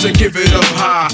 zawsze give it up high.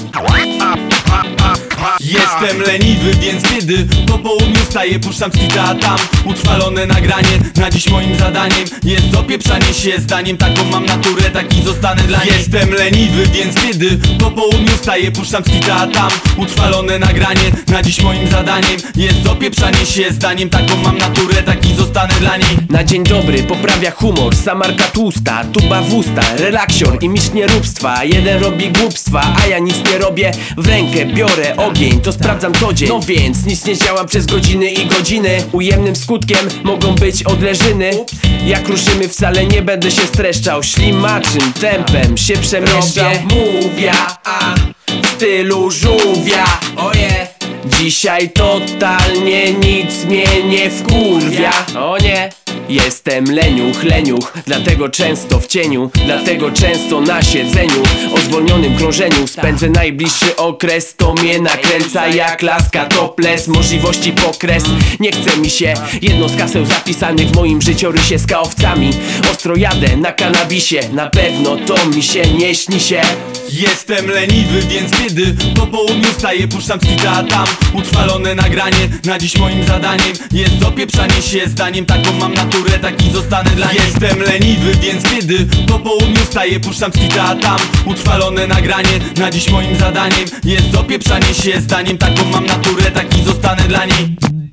Jestem leniwy, więc kiedy po południu staję, puszczam skita tam. Utrwalone nagranie, na dziś moim zadaniem jest opieprzanie się zdaniem. Taką mam naturę, taki zostanę dla niej. Jestem leniwy, więc kiedy po południu staję, puszczam skita tam. Utrwalone nagranie, na dziś moim zadaniem jest opieprzanie się zdaniem. Taką mam naturę, taki zostanę dla niej. Na dzień dobry poprawia humor, samarka tłusta, tuba w usta, relaksior i mistrz nieróbstwa. Jeden robi głupstwa, a ja nic nie robię. W rękę biorę ogień, to sprawdzam co dzień. No więc nic nie działam przez godziny i godziny. Ujemnym skutkiem mogą być odleżyny. Jak ruszymy wcale nie będę się streszczał. Ślimaczym tempem się przemieszczał. Mówię, w stylu żółwia. Dzisiaj totalnie nic mnie nie wkurwia. O nie. Jestem leniuch, dlatego często w cieniu, dlatego często na siedzeniu. O zwolnionym krążeniu spędzę najbliższy okres. To mnie nakręca jak laska topless, możliwości pokres. Nie chce mi się jedno z kaseł zapisanych w moim życiorysie z kaowcami. Ostro jadę na kanabisie, na pewno to mi się nie śni się. Jestem leniwy, więc kiedy po południu staję, puszczam skita tam. Utrwalone nagranie, na dziś moim zadaniem jest opieprzanie się zdaniem. Taką mam naturę, taki zostanę dla niej. Jestem leniwy, więc kiedy po południu staję, puszczam skita tam. Utrwalone nagranie, na dziś moim zadaniem jest opieprzanie się zdaniem. Taką mam naturę, taki zostanę dla niej.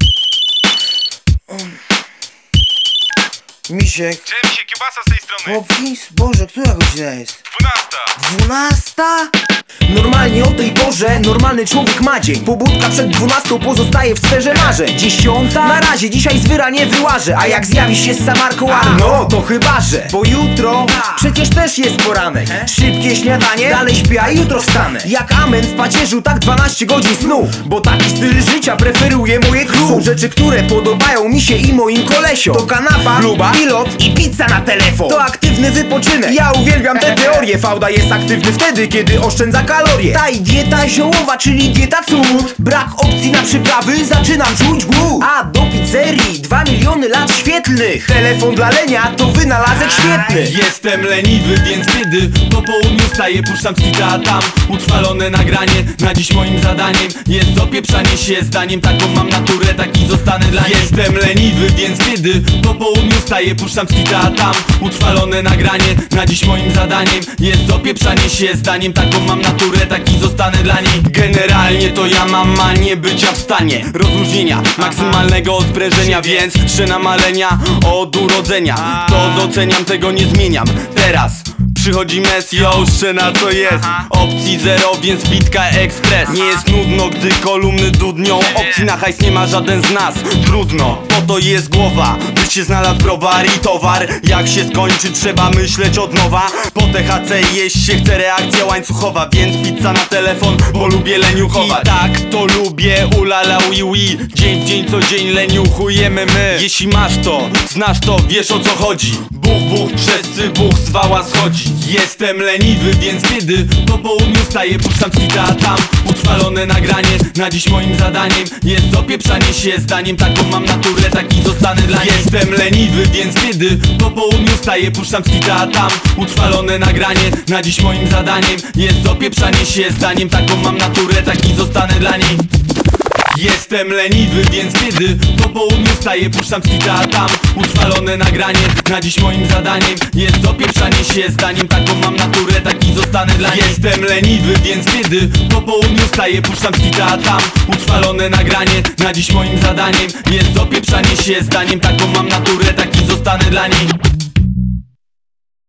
Misiek. Cześć, kiełbasa z tej strony. Popis? Boże, która godzina jest? 12. 12? Normalnie o tej porze normalny człowiek ma dzień. Pobudka przed 12 pozostaje w sferze marzeń. 10? Na razie dzisiaj z wyra nie wyłażę. A jak zjawi się z Samarką, no to chyba że. Bo jutro przecież też jest poranek. Szybkie śniadanie, dalej śpię, a jutro wstanę. Jak amen w pacierzu, tak 12 godzin snu. Bo taki styl życia preferuje moje crew. Są rzeczy, które podobają mi się i moim kolesiom. To kanapa, luba, pilot i pizza na telefon. To aktywny wypoczynek. Ja uwielbiam te teorie. Fauda jest aktywny wtedy, kiedy oszczędza kalorie. Ta i dieta ziołowa, czyli dieta cud. Brak opcji na przyprawy, zaczynam czuć głód. A do pizzerii 2 miliony lat świetlnych. Telefon dla lenia to wynalazek świetny. Jestem leniwy, więc kiedy po południu staję, puszczam skita tam. Utrwalone nagranie, na dziś moim zadaniem jest opieprzanie się zdaniem. Taką mam naturę, taki zostanę dla niej. Jestem leniwy, więc kiedy po południu staję, puszczam skita tam. Utrwalone nagranie, na dziś moim zadaniem jest opieprzanie się zdaniem. Taką mam naturę, taki zostanę dla niej. Generalnie to ja mam manię bycia w stanie rozluźnienia, maksymalnego odprężenia, więc szczyna malenia od urodzenia. To doceniam, tego nie zmieniam. Teraz przychodzi Messi, szczyna co jest. Opcji zero, więc bitka ekspres. Nie jest nudno, gdy kolumny dudnią. Opcji na hajs nie ma żaden z nas. Trudno, po to jest głowa, byś się znalazł browar i towar. Jak się skończy, trzeba myśleć od nowa. Po THC jeść się chce, reakcja łańcuchowa, więc pizza na telefon, bo lubię leniuchować. I tak to lubię, ulala ui. Dzień w dzień, co dzień leniuchujemy my. Jeśli masz to, znasz to, wiesz o co chodzi. Buch, przez buch z wała schodzi. Jestem leniwy, więc kiedy po południu staję, puszczam skita tam. Utrwalone nagranie, na dziś moim zadaniem jest opieprzanie się zdaniem. Taką mam naturę, taki zostanę dla niej. Jestem leniwy, więc kiedy po południu staję, puszczam skita tam. Utrwalone nagranie, na dziś moim zadaniem jest opieprzanie się zdaniem. Taką mam naturę, taki zostanę dla niej. Jestem leniwy, więc kiedy po południu staję, puszczam skita tam. Utrwalone nagranie, na dziś moim zadaniem jest opieprzanie się zdaniem. Taką mam naturę, taki zostanę dla niej. Jestem leniwy, więc kiedy po południu staję, puszczam skita tam. Utrwalone nagranie, na dziś moim zadaniem jest opieprzanie się zdaniem. Taką mam naturę, taki zostanę dla niej.